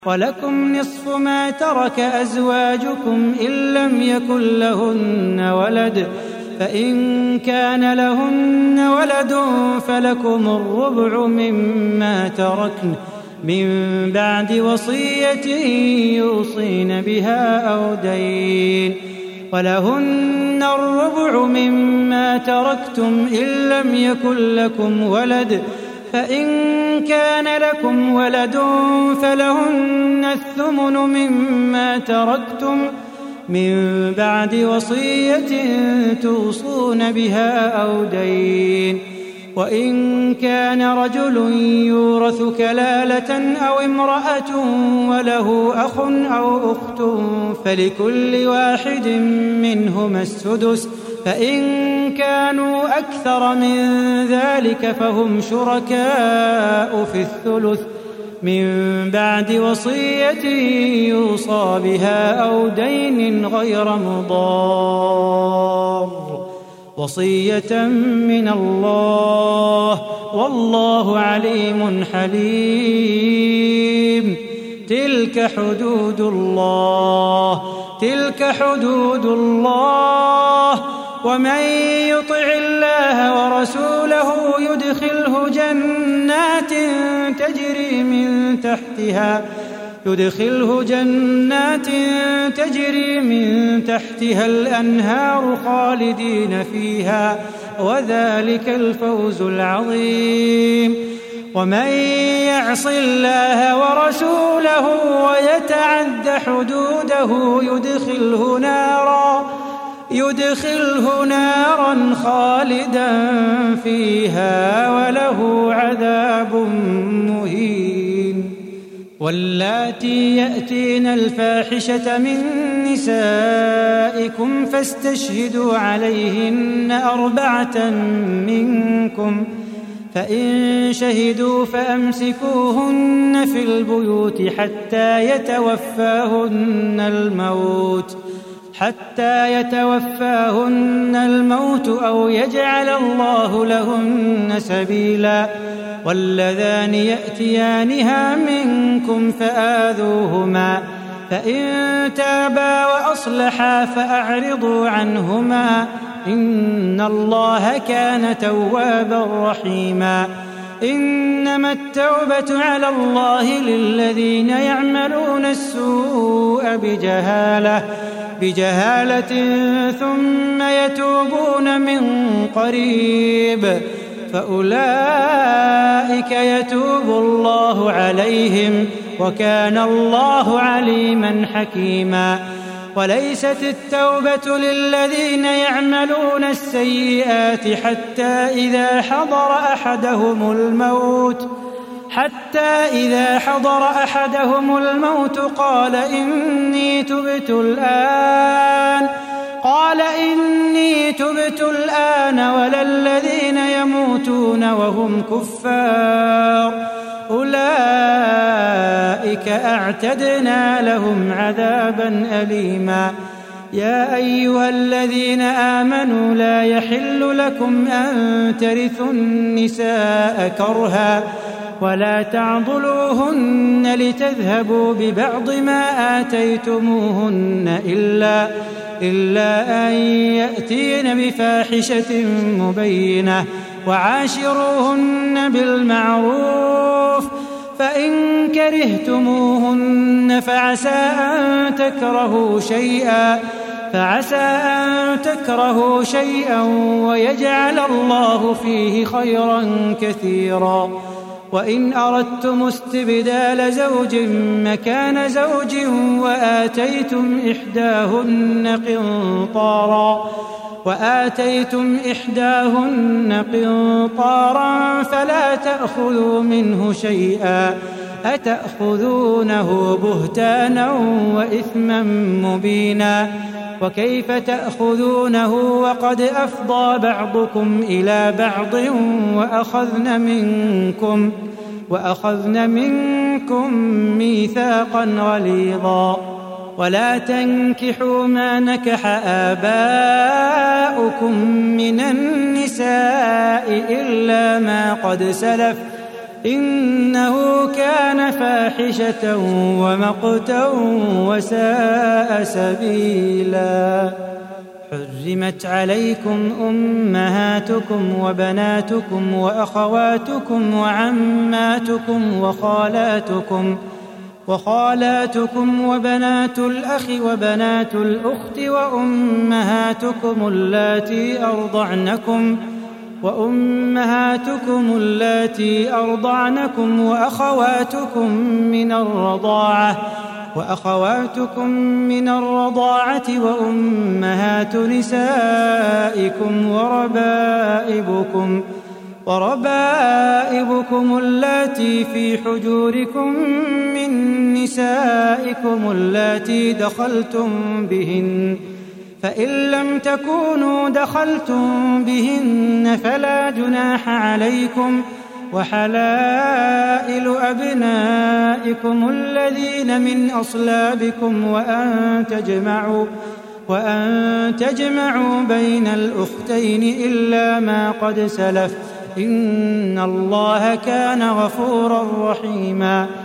ولكم نصف ما ترك أزواجكم إن لم يكن لهن ولد، فإن كان لهن ولد فلكم الربع مما تركن من بعد وصية يوصين بها أو دين، ولهن الربع مما تركتم إن لم يكن لكم ولد، فإن كان لكم ولد فلهن الثمن مما تركتم من بعد وصية توصون بها أو دين، وإن كان رجل يورث كلالة أو امرأة وله أخ أو أخت فلكل واحد منهما السدس، فإن كانوا أكثر من ذلك فهم شركاء في الثلث من بعد وصية يوصى بها أو دين غير مضار، وصية من الله والله عليم حليم. تلك حدود الله، ومن يطع الله ورسوله يدخله جنات تجري من تحتها الأنهار خالدين فيها، وذلك الفوز العظيم. ومن يعص الله ورسوله ويتعد حدوده يدخله نارا خالدا فيها وله عذاب مهين. واللاتي يأتين الفاحشة من نسائكم فاستشهدوا عليهن 4 منكم، فإن شهدوا فأمسكوهن في البيوت حتى يتوفاهن الموت أو يجعل الله لهن سبيلا. واللذان يأتيانها منكم فآذوهما، فإن تابا وأصلحا فأعرضوا عنهما، إن الله كان توابا رحيما. إنما التوبة على الله للذين يعملون السوء بجهالة ثم يتوبون من قريب فأولئك يتوب الله عليهم، وكان الله عليما حكيما. وليست التوبة للذين يعملون السيئات حتى إذا حضر أحدهم الموت قال إني تبت الآن ولا الذين يموتون وهم كفار أولئك أعتدنا لهم عذابا أليما. يا أيها الذين آمنوا لا يحل لكم أن ترثوا النساء كرها ولا تعضلوهن لتذهبوا ببعض ما آتيتموهن إلا أن يأتين بفاحشة مبينة، وعاشروهن بالمعروف، فإن كرهتموهن فعسى أن تكرهوا شيئا ويجعل الله فيه خيرا كثيرا. وإن أردتم استبدال زوج مكان زوج وآتيتم إحداهن قنطارا فلا تأخذوا منه شيئا، أتأخذونه بهتانا وإثما مبينا. وكيف تأخذونه وقد أفضى بعضكم إلى بعض وأخذن منكم ميثاقا غليظا. ولا تنكحوا ما نكح آباؤكم من النساء إلا ما قد سلف إنه كان فاحشة ومقتا وساء سبيلا. حرمت عليكم أمهاتكم وبناتكم وأخواتكم وعماتكم وخالاتكم وبنات الأخ وبنات الأخت وأمهاتكم اللاتي أرضعنكم وأخواتكم من الرضاعة وأمهات نسائكم وربائبكم اللاتي في حجوركم من نسائكم اللاتي دخلتم بهن، فإن لم تكونوا دخلتم بهن فلا جناح عليكم، وحلائل أبنائكم الذين من أصلابكم وأن تجمعوا بين الأختين إلا ما قد سلف، إن الله كان غفورا رحيما.